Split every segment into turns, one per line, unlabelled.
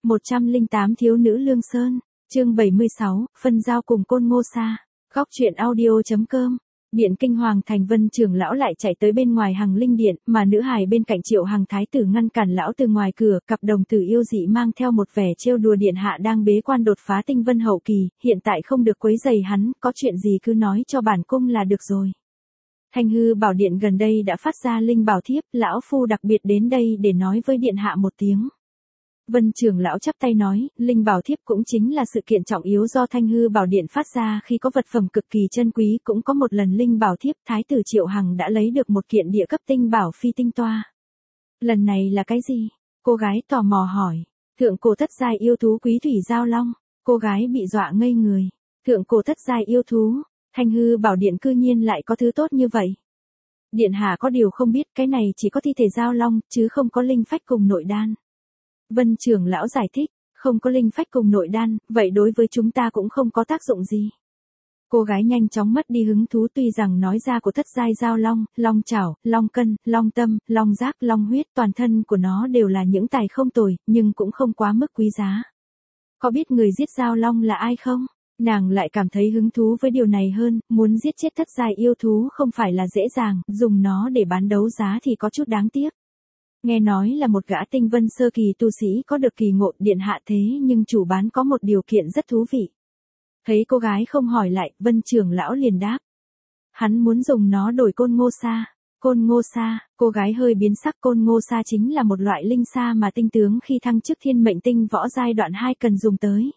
108 Thiếu nữ Lương Sơn, chương 76, phân giao cùng Côn Ngô Sa. Góc truyện audio.com. Điện Kinh Hoàng Thành Vân trưởng lão lại chạy tới bên ngoài Hằng Linh Điện, mà nữ hài bên cạnh Triệu Hằng thái tử ngăn cản lão từ ngoài cửa, cặp đồng tử yêu dị mang theo một vẻ trêu đùa điện hạ đang bế quan đột phá tinh vân hậu kỳ, hiện tại không được quấy rầy hắn, có chuyện gì cứ nói cho bản cung là được rồi. Thanh Hư Bảo Điện gần đây đã phát ra linh bảo thiếp, lão phu đặc biệt đến đây để nói với điện hạ một tiếng. Vân trưởng lão chắp tay nói, linh bảo thiếp cũng chính là sự kiện trọng yếu do Thanh Hư Bảo Điện phát ra khi có vật phẩm cực kỳ chân quý, cũng có một lần linh bảo thiếp thái tử Triệu Hằng đã lấy được một kiện địa cấp tinh bảo phi tinh toa. Lần này là cái gì? Cô gái tò mò hỏi. Thượng cổ thất giai yêu thú Quý Thủy Giao Long. Cô gái bị dọa ngây người. Thượng cổ thất giai yêu thú, Thanh Hư Bảo Điện cư nhiên lại có thứ tốt như vậy. Điện hạ có điều không biết, cái này chỉ có thi thể giao long, chứ không có linh phách cùng nội đan. Vân trưởng lão giải thích, không có linh phách cùng nội đan, vậy đối với chúng ta cũng không có tác dụng gì. Cô gái nhanh chóng mất đi hứng thú, tuy rằng nói ra của thất giai giao long, long chảo, long cân, long tâm, long giác, long huyết, toàn thân của nó đều là những tài không tồi, nhưng cũng không quá mức quý giá. Có biết người giết giao long là ai không? Nàng lại cảm thấy hứng thú với điều này hơn, muốn giết chết thất giai yêu thú không phải là dễ dàng, dùng nó để bán đấu giá thì có chút đáng tiếc. Nghe nói là một gã tinh vân sơ kỳ tu sĩ có được kỳ ngộ, điện hạ, thế nhưng chủ bán có một điều kiện rất thú vị. Thấy cô gái không hỏi lại, Vân trưởng lão liền đáp. Hắn muốn dùng nó đổi Côn Ngô Sa. Côn Ngô Sa, cô gái hơi biến sắc. Côn Ngô Sa chính là một loại linh sa mà tinh tướng khi thăng chức thiên mệnh tinh võ giai đoạn 2 cần dùng tới.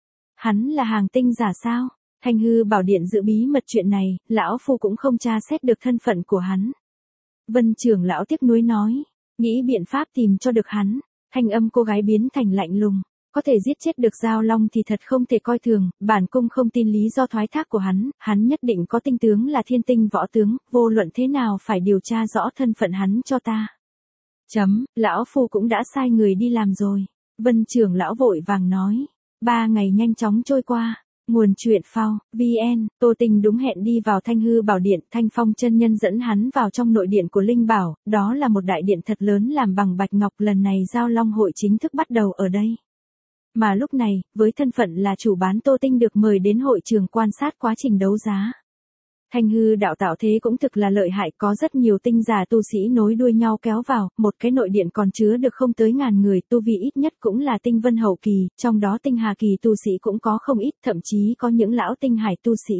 Hắn là hàng tinh giả sao? Thanh Hư Bảo Điện giữ bí mật chuyện này, lão phu cũng không tra xét được thân phận của hắn. Vân trưởng lão tiếc nuối nói, nghĩ biện pháp tìm cho được hắn. Thanh âm cô gái biến thành lạnh lùng, có thể giết chết được giao long thì thật không thể coi thường, bản cung không tin lý do thoái thác của hắn nhất định có tinh tướng là thiên tinh võ tướng, vô luận thế nào phải điều tra rõ thân phận hắn cho ta. Lão phu cũng đã sai người đi làm rồi. Vân trưởng lão vội vàng nói. 3 ngày nhanh chóng trôi qua. Nguồn truyện phao, VN, Tô Tình đúng hẹn đi vào Thanh Hư Bảo Điện, Thanh Phong chân nhân dẫn hắn vào trong nội điện của Linh Bảo, đó là một đại điện thật lớn làm bằng bạch ngọc, lần này giao long hội chính thức bắt đầu ở đây. Mà lúc này, với thân phận là chủ bán, Tô Tinh được mời đến hội trường quan sát quá trình đấu giá. Thanh Hư đạo tạo thế cũng thực là lợi hại, có rất nhiều tinh giả tu sĩ nối đuôi nhau kéo vào, một cái nội điện còn chứa được không tới 1000 người, tu vi ít nhất cũng là tinh vân hậu kỳ, trong đó tinh hà kỳ tu sĩ cũng có không ít, thậm chí có những lão tinh hải tu sĩ.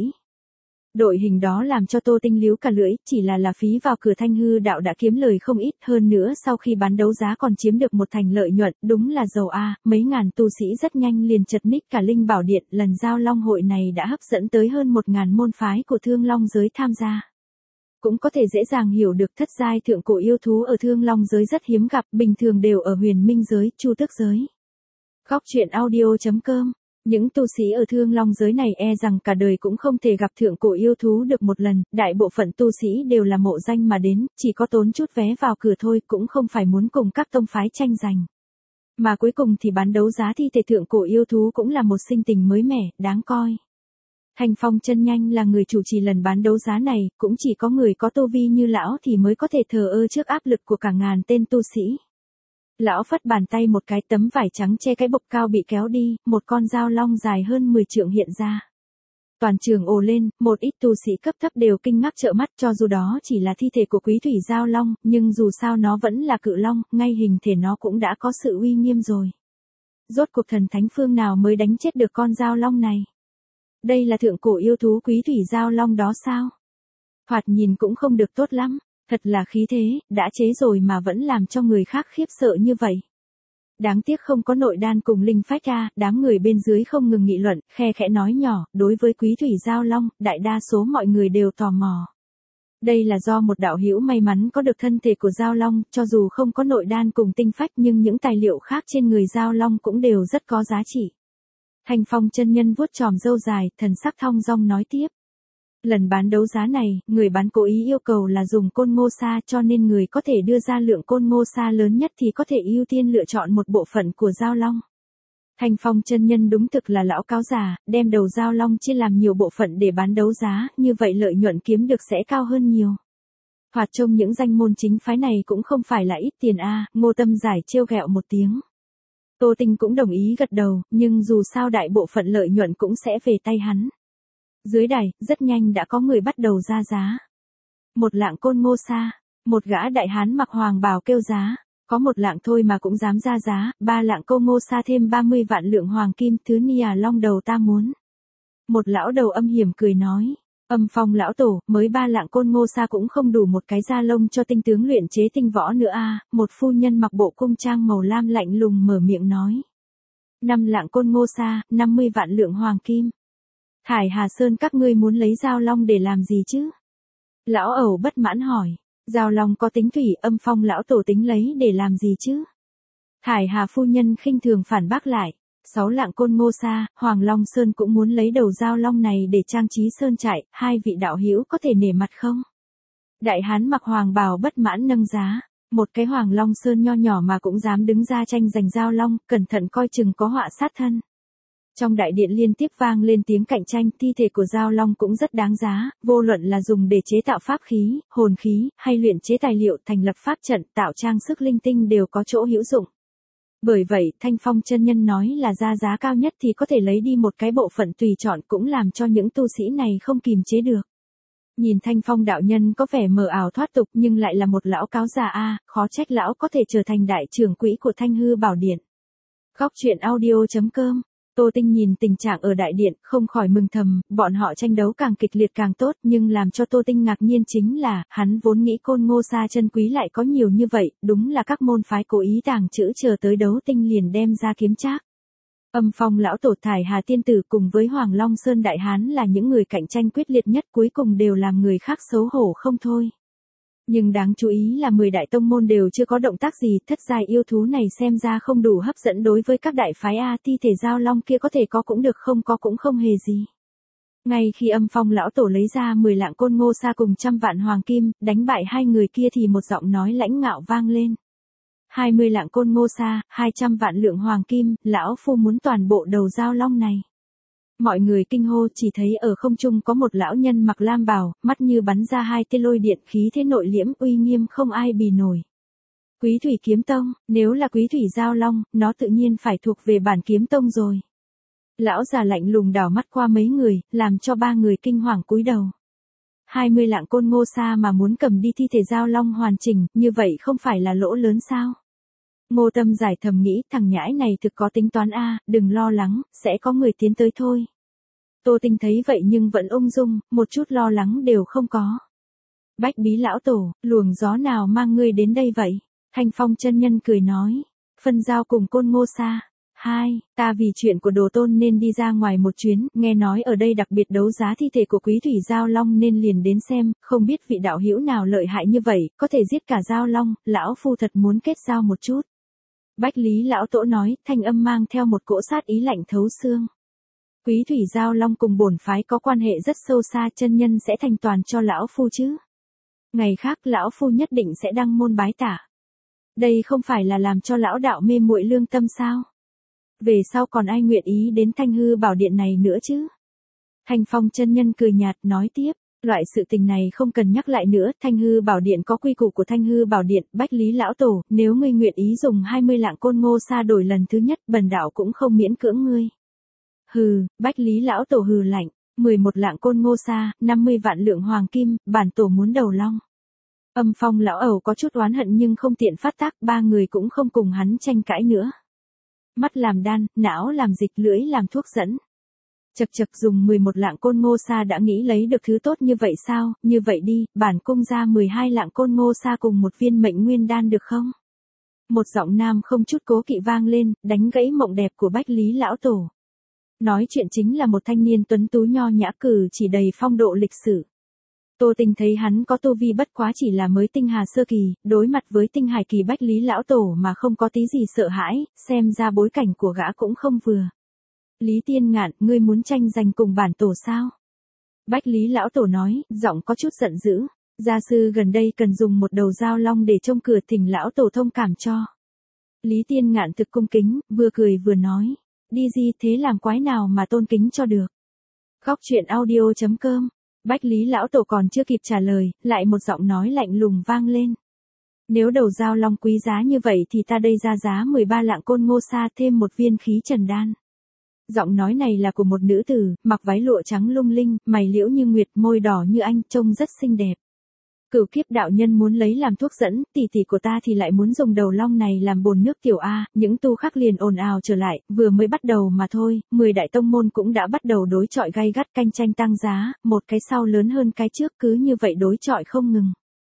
Đội hình đó làm cho Tô Tinh líu cả lưỡi, chỉ là phí vào cửa Thanh Hư đạo đã kiếm lời không ít, hơn nữa sau khi bán đấu giá còn chiếm được một thành lợi nhuận, đúng là giàu a, mấy ngàn tu sĩ rất nhanh liền chật ních cả Linh Bảo Điện, lần giao long hội này đã hấp dẫn tới hơn 1000 môn phái của Thương Long giới tham gia. Cũng có thể dễ dàng hiểu được thất giai thượng cổ yêu thú ở Thương Long giới rất hiếm gặp, bình thường đều ở Huyền Minh giới, Chu Tước giới. Góc truyện audio.com. Những tu sĩ ở Thương Long giới này e rằng cả đời cũng không thể gặp thượng cổ yêu thú được một lần, đại bộ phận tu sĩ đều là mộ danh mà đến, chỉ có tốn chút vé vào cửa thôi, cũng không phải muốn cùng các tông phái tranh giành. Mà cuối cùng thì bán đấu giá thi thể thượng cổ yêu thú cũng là một sinh tình mới mẻ, đáng coi. Thanh Phong chân nhanh là người chủ trì lần bán đấu giá này, cũng chỉ có người có tu vi như lão thì mới có thể thờ ơ trước áp lực của cả ngàn tên tu sĩ. Lão phất bàn tay một cái, tấm vải trắng che cái bục cao bị kéo đi, một con dao long dài hơn 10 trượng hiện ra. Toàn trường ồ lên, một ít tu sĩ cấp thấp đều kinh ngạc trợn mắt, cho dù đó chỉ là thi thể của Quý Thủy Giao Long, nhưng dù sao nó vẫn là cự long, ngay hình thể nó cũng đã có sự uy nghiêm rồi. Rốt cuộc thần thánh phương nào mới đánh chết được con dao long này? Đây là thượng cổ yêu thú Quý Thủy Giao Long đó sao? Thoạt nhìn cũng không được tốt lắm. Thật là khí thế, đã chế rồi mà vẫn làm cho người khác khiếp sợ như vậy. Đáng tiếc không có nội đan cùng linh phách a, đám người bên dưới không ngừng nghị luận, khe khẽ nói nhỏ, đối với Quý Thủy Giao Long, đại đa số mọi người đều tò mò. Đây là do một đạo hữu may mắn có được thân thể của Giao Long, cho dù không có nội đan cùng tinh phách nhưng những tài liệu khác trên người Giao Long cũng đều rất có giá trị. Thanh Phong chân nhân vuốt chòm râu dài, thần sắc thong dong nói tiếp. Lần bán đấu giá này, người bán cố ý yêu cầu là dùng Côn Ngô Sa, cho nên người có thể đưa ra lượng Côn Ngô Sa lớn nhất thì có thể ưu tiên lựa chọn một bộ phận của giao long. Thanh Phong chân nhân đúng thực là lão cáo già, đem đầu giao long chia làm nhiều bộ phận để bán đấu giá, như vậy lợi nhuận kiếm được sẽ cao hơn nhiều. Thoạt trông những danh môn chính phái này cũng không phải là ít tiền a, Ngô Tâm giải trêu ghẹo một tiếng. Tô Tinh cũng đồng ý gật đầu, nhưng dù sao đại bộ phận lợi nhuận cũng sẽ về tay hắn. Dưới đài, rất nhanh đã có người bắt đầu ra giá. 1 lạng côn ngô sa, một gã đại hán mặc hoàng bào kêu giá, có 1 lạng thôi mà cũng dám ra giá, 3 lạng côn ngô sa thêm 30 vạn lượng hoàng kim, thứ nia long đầu ta muốn. Một lão đầu âm hiểm cười nói, Âm Phong lão tổ, mới 3 lạng côn ngô sa cũng không đủ một cái da lông cho tinh tướng luyện chế tinh võ nữa a. Một phu nhân mặc bộ cung trang màu lam lạnh lùng mở miệng nói. 5 lạng côn ngô sa, 50 vạn lượng hoàng kim. Thải Hà Sơn các ngươi muốn lấy dao long để làm gì chứ? Lão ẩu bất mãn hỏi, dao long có tính thủy, Âm Phong lão tổ tính lấy để làm gì chứ? Thải Hà phu nhân khinh thường phản bác lại. 6 lạng côn ngô sa, Hoàng Long Sơn cũng muốn lấy đầu dao long này để trang trí sơn trại, 2 vị đạo hữu có thể nể mặt không? Đại hán mặc hoàng bào bất mãn nâng giá, một cái Hoàng Long Sơn nho nhỏ mà cũng dám đứng ra tranh giành dao long, cẩn thận coi chừng có họa sát thân. Trong đại điện liên tiếp vang lên tiếng cạnh tranh, thi thể của dao long cũng rất đáng giá, vô luận là dùng để chế tạo pháp khí, hồn khí, hay luyện chế tài liệu thành lập pháp trận, tạo trang sức linh tinh đều có chỗ hữu dụng. Bởi vậy, Thanh Phong chân nhân nói là ra giá cao nhất thì có thể lấy đi một cái bộ phận tùy chọn cũng làm cho những tu sĩ này không kìm chế được. Nhìn Thanh Phong đạo nhân có vẻ mờ ảo thoát tục nhưng lại là một lão cáo già a, khó trách lão có thể trở thành đại trưởng quỹ của Thanh Hư Bảo Điện. Góc truyện audio.com. Tô Tinh nhìn tình trạng ở đại điện, không khỏi mừng thầm, bọn họ tranh đấu càng kịch liệt càng tốt, nhưng làm cho Tô Tinh ngạc nhiên chính là, hắn vốn nghĩ côn ngô sa chân quý lại có nhiều như vậy, đúng là các môn phái cố ý tàng trữ chờ tới đấu tinh liền đem ra kiếm trác. Âm Phong lão tổ Thải Hà tiên tử cùng với Hoàng Long Sơn đại hán là những người cạnh tranh quyết liệt nhất, cuối cùng đều làm người khác xấu hổ không thôi. Nhưng đáng chú ý là 10 đại tông môn đều chưa có động tác gì, thất giai yêu thú này xem ra không đủ hấp dẫn đối với các đại phái a, thi thể dao long kia có thể có cũng được, không có cũng không hề gì. Ngay khi Âm Phong lão tổ lấy ra 10 lạng côn ngô sa cùng 100 vạn hoàng kim, đánh bại hai người kia thì một giọng nói lãnh ngạo vang lên. 20 lạng côn ngô sa, 200 vạn lượng hoàng kim, lão phu muốn toàn bộ đầu dao long này. Mọi người kinh hô, chỉ thấy ở không trung có một lão nhân mặc lam bào, mắt như bắn ra 2 tia lôi điện, khí thế nội liễm uy nghiêm không ai bì nổi. Quý Thủy Kiếm Tông, nếu là Quý Thủy Giao Long, nó tự nhiên phải thuộc về bản Kiếm Tông rồi. Lão già lạnh lùng đảo mắt qua mấy người, làm cho 3 người kinh hoàng cúi đầu. 20 lạng côn ngô sa mà muốn cầm đi thi thể Giao Long hoàn chỉnh, như vậy không phải là lỗ lớn sao? Ngô Tâm giải thầm nghĩ, thằng nhãi này thực có tính toán a, đừng lo lắng, sẽ có người tiến tới thôi. Tô Tinh thấy vậy nhưng vẫn ung dung, một chút lo lắng đều không có. Bách Bí lão tổ, luồng gió nào mang ngươi đến đây vậy? Thanh Phong chân nhân cười nói, phân giao cùng côn ngô sa. 2, ta vì chuyện của Đồ Tôn nên đi ra ngoài một chuyến, nghe nói ở đây đặc biệt đấu giá thi thể của Quý Thủy Giao Long nên liền đến xem, không biết vị đạo hữu nào lợi hại như vậy, có thể giết cả Giao Long, lão phu thật muốn kết giao một chút. Bách Lý lão tổ nói, thanh âm mang theo một cỗ sát ý lạnh thấu xương. Quý Thủy Giao Long cùng bổn phái có quan hệ rất sâu xa, chân nhân sẽ thành toàn cho lão phu chứ? Ngày khác lão phu nhất định sẽ đăng môn bái tả. Đây không phải là làm cho lão đạo mê muội lương tâm sao? Về sau còn ai nguyện ý đến Thanh Hư Bảo Điện này nữa chứ? Thanh Phong chân nhân cười nhạt nói tiếp, loại sự tình này không cần nhắc lại nữa, Thanh Hư Bảo Điện có quy củ của Thanh Hư Bảo Điện, Bách Lý lão tổ, nếu ngươi nguyện ý dùng 20 lạng côn ngô sa đổi lần thứ nhất, bần đạo cũng không miễn cưỡng ngươi. Hừ, Bách Lý lão tổ hừ lạnh, 11 lạng côn ngô sa, 50 vạn lượng hoàng kim, bản tổ muốn đầu long. Âm Phong lão ẩu có chút oán hận nhưng không tiện phát tác, 3 người cũng không cùng hắn tranh cãi nữa. Mắt làm đan, não làm dịch, lưỡi làm thuốc dẫn. Chật chật, dùng 11 lạng côn ngô sa đã nghĩ lấy được thứ tốt như vậy sao? Như vậy đi, bản cung ra 12 lạng côn ngô sa cùng một viên mệnh nguyên đan được không? Một giọng nam không chút cố kỵ vang lên, đánh gãy mộng đẹp của Bách Lý lão tổ. Nói chuyện chính là một thanh niên tuấn tú nho nhã, cử chỉ đầy phong độ lịch sử. Tô Tinh thấy hắn có tu vi bất quá chỉ là mới tinh hà sơ kỳ, đối mặt với tinh hải kỳ Bách Lý lão tổ mà không có tí gì sợ hãi, xem ra bối cảnh của gã cũng không vừa. Lý Tiên Ngạn, ngươi muốn tranh giành cùng bản tổ sao? Bách Lý lão tổ nói, giọng có chút giận dữ. Gia sư gần đây cần dùng một đầu dao long để trông cửa, thỉnh lão tổ thông cảm cho. Lý Tiên Ngạn thực cung kính, vừa cười vừa nói. Đi gì thế, làm quái nào mà tôn kính cho được. Góc truyện audio.com. Bách Lý lão tổ còn chưa kịp trả lời, lại một giọng nói lạnh lùng vang lên. Nếu đầu dao long quý giá như vậy thì ta đây ra giá 13 lạng côn ngô sa thêm một viên khí trần đan. Giọng nói này là của một nữ tử, mặc váy lụa trắng lung linh, mày liễu như nguyệt, môi đỏ như anh, trông rất xinh đẹp. Cửu kiếp đạo nhân muốn lấy làm thuốc dẫn, tỷ tỷ của ta thì lại muốn dùng đầu long này làm bồn nước tiểu a. Những tu khắc liền ồn ào trở lại, vừa mới bắt đầu mà thôi, 10 đại tông môn cũng đã bắt đầu đối chọi gay gắt cạnh tranh tăng giá, một cái sau lớn hơn cái trước, cứ như vậy đối chọi không ngừng.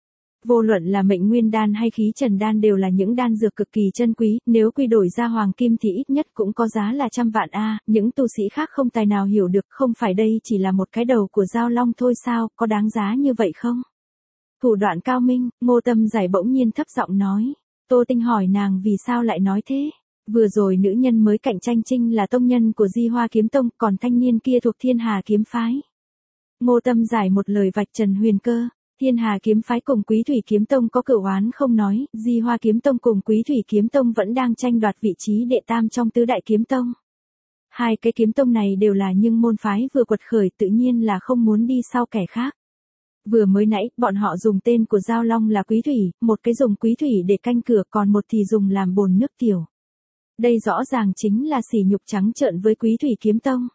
Vô luận là mệnh nguyên đan hay khí trần đan đều là những đan dược cực kỳ chân quý, nếu quy đổi ra hoàng kim thì ít nhất cũng có giá là trăm vạn a. Những tu sĩ khác không tài nào hiểu được, không phải đây chỉ là một cái đầu của dao long thôi sao, có đáng giá như vậy không? Thủ đoạn cao minh, Ngô Tâm Giải bỗng nhiên thấp giọng nói. Tô Tinh hỏi nàng vì sao lại nói thế. Vừa rồi nữ nhân mới cạnh tranh Trinh là tông nhân của Di Hoa Kiếm Tông, còn thanh niên kia thuộc Thiên Hà Kiếm Phái. Ngô Tâm Giải một lời vạch trần huyền cơ. Thiên Hà Kiếm Phái cùng Quý Thủy Kiếm Tông có cửu oán không nói, Di Hoa Kiếm Tông cùng Quý Thủy Kiếm Tông vẫn đang tranh đoạt vị trí đệ tam trong tứ đại kiếm tông. Hai cái kiếm tông này đều là nhưng môn phái vừa quật khởi tự nhiên là không muốn đi sau kẻ khác. Vừa mới nãy, bọn họ dùng tên của Giao Long là Quý Thủy, một cái dùng Quý Thủy để canh cửa còn một thì dùng làm bồn nước tiểu. Đây rõ ràng chính là sỉ nhục trắng trợn với Quý Thủy Kiếm Tông.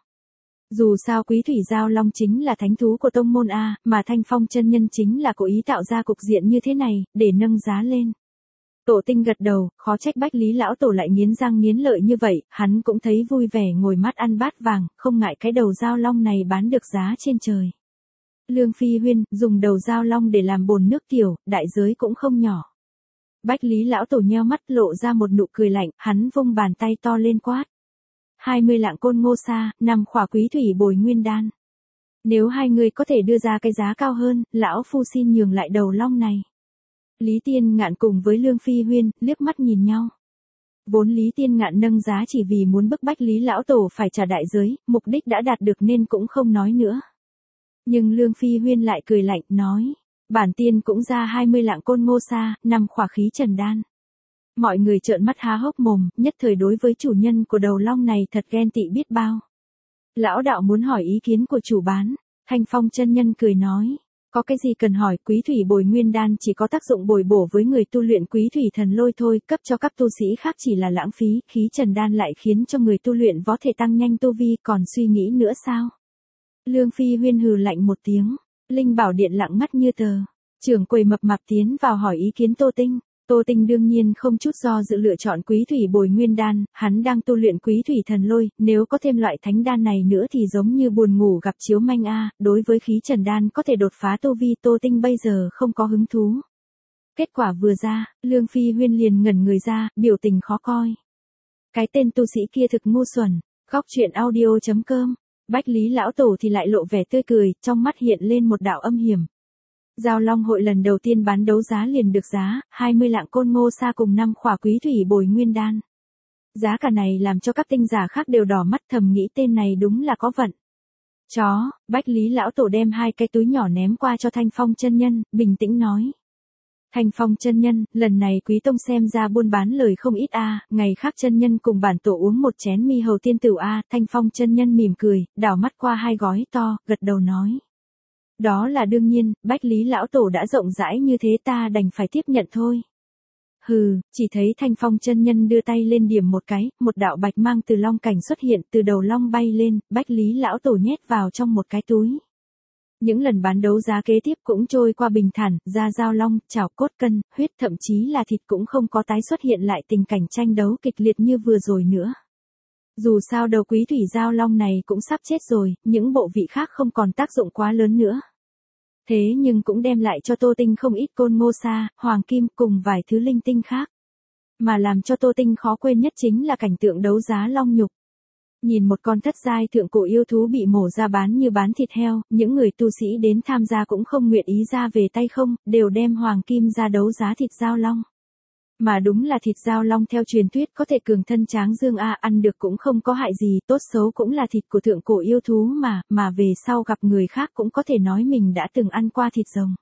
Dù sao Quý Thủy Giao Long chính là thánh thú của tông môn A, mà Thanh Phong chân nhân chính là cố ý tạo ra cục diện như thế này, để nâng giá lên. Tổ Tinh gật đầu, khó trách Bách Lý lão tổ lại nghiến răng nghiến lợi như vậy, hắn cũng thấy vui vẻ ngồi mắt ăn bát vàng, không ngại cái đầu Giao Long này bán được giá trên trời. Lương Phi Huyên, dùng đầu dao long để làm bồn nước tiểu, đại giới cũng không nhỏ. Bách Lý lão tổ nheo mắt lộ ra một nụ cười lạnh, hắn vung bàn tay to lên quát. 20 lạng côn ngô sa, 5 khỏa quý thủy bồi nguyên đan. Nếu hai người có thể đưa ra cái giá cao hơn, lão phu xin nhường lại đầu long này. Lý Tiên Ngạn cùng với Lương Phi Huyên, liếc mắt nhìn nhau. Vốn Lý Tiên Ngạn nâng giá chỉ vì muốn bức bách Lý lão tổ phải trả đại giới, mục đích đã đạt được nên cũng không nói nữa. Nhưng Lương Phi Huyên lại cười lạnh, nói, bản tiên cũng ra 20 lạng côn ngô sa, 5 khỏa khí trần đan. Mọi người trợn mắt há hốc mồm, nhất thời đối với chủ nhân của đầu long này thật ghen tị biết bao. Lão đạo muốn hỏi ý kiến của chủ bán, Thanh Phong chân nhân cười nói, có cái gì cần hỏi, quý thủy bồi nguyên đan chỉ có tác dụng bồi bổ với người tu luyện quý thủy thần lôi thôi, cấp cho các tu sĩ khác chỉ là lãng phí, khí trần đan lại khiến cho người tu luyện võ thể tăng nhanh tu vi, còn suy nghĩ nữa sao? Lương Phi Huyên hừ lạnh một tiếng, Linh Bảo Điện lặng ngắt như tờ. Trưởng quầy mập mạp tiến vào hỏi ý kiến Tô Tinh. Tô Tinh đương nhiên không chút do dự lựa chọn quý thủy bồi nguyên đan, hắn đang tu luyện quý thủy thần lôi, nếu có thêm loại thánh đan này nữa thì giống như buồn ngủ gặp chiếu manh a. Đối với khí trần đan có thể đột phá tu vi, Tô Tinh bây giờ không có hứng thú. Kết quả vừa ra, Lương Phi Huyên liền ngẩn người ra, biểu tình khó coi. Cái tên tu sĩ kia thực ngu xuẩn. Góc truyện audio.com. Bách Lý lão tổ thì lại lộ vẻ tươi cười, trong mắt hiện lên một đạo âm hiểm. Giao Long hội lần đầu tiên bán đấu giá liền được giá 20 lạng côn ngô sa cùng 5 khỏa quý thủy bồi nguyên đan. Giá cả này làm cho các tinh giả khác đều đỏ mắt, thầm nghĩ tên này đúng là có vận. Chó, Bách Lý lão tổ đem hai cái túi nhỏ ném qua cho Thanh Phong chân nhân, bình tĩnh nói. Thanh Phong chân nhân, lần này quý tông xem ra buôn bán lời không ít a. Ngày khác chân nhân cùng bản tổ uống một chén mi hầu tiên tửu a. Thanh Phong chân nhân mỉm cười, đảo mắt qua hai gói to, gật đầu nói. Đó là đương nhiên, Bách Lý lão tổ đã rộng rãi như thế ta đành phải tiếp nhận thôi. Hừ, chỉ thấy Thanh Phong chân nhân đưa tay lên điểm một cái, một đạo bạch mang từ long cảnh xuất hiện, từ đầu long bay lên, Bách Lý lão tổ nhét vào trong một cái túi. Những lần bán đấu giá kế tiếp cũng trôi qua bình thản, da dao long, chảo cốt cân, huyết thậm chí là thịt cũng không có tái xuất hiện lại tình cảnh tranh đấu kịch liệt như vừa rồi nữa. Dù sao đầu quý thủy giao long này cũng sắp chết rồi, những bộ vị khác không còn tác dụng quá lớn nữa. Thế nhưng cũng đem lại cho Tô Tinh không ít côn ngô sa, hoàng kim cùng vài thứ linh tinh khác. Mà làm cho Tô Tinh khó quên nhất chính là cảnh tượng đấu giá long nhục. Nhìn một con thất giai thượng cổ yêu thú bị mổ ra bán như bán thịt heo, những người tu sĩ đến tham gia cũng không nguyện ý ra về tay không, đều đem hoàng kim ra đấu giá thịt giao long. Mà đúng là thịt giao long theo truyền thuyết có thể cường thân tráng dương a, ăn được cũng không có hại gì, tốt xấu cũng là thịt của thượng cổ yêu thú mà về sau gặp người khác cũng có thể nói mình đã từng ăn qua thịt rồng.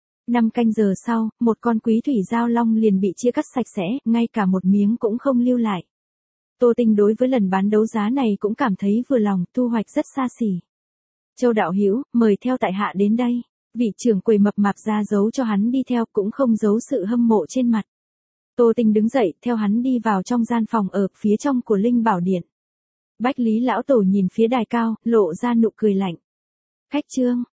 5 canh giờ sau, một con quý thủy giao long liền bị chia cắt sạch sẽ, ngay cả một miếng cũng không lưu lại. Tô Tinh đối với lần bán đấu giá này cũng cảm thấy vừa lòng, thu hoạch rất xa xỉ. Châu đạo hữu, mời theo tại hạ đến đây. Vị trưởng quầy mập mạp ra dấu cho hắn đi theo, cũng không giấu sự hâm mộ trên mặt. Tô Tinh đứng dậy, theo hắn đi vào trong gian phòng ở phía trong của Linh Bảo Điện. Bách Lý lão tổ nhìn phía đài cao, lộ ra nụ cười lạnh. Khách Trương,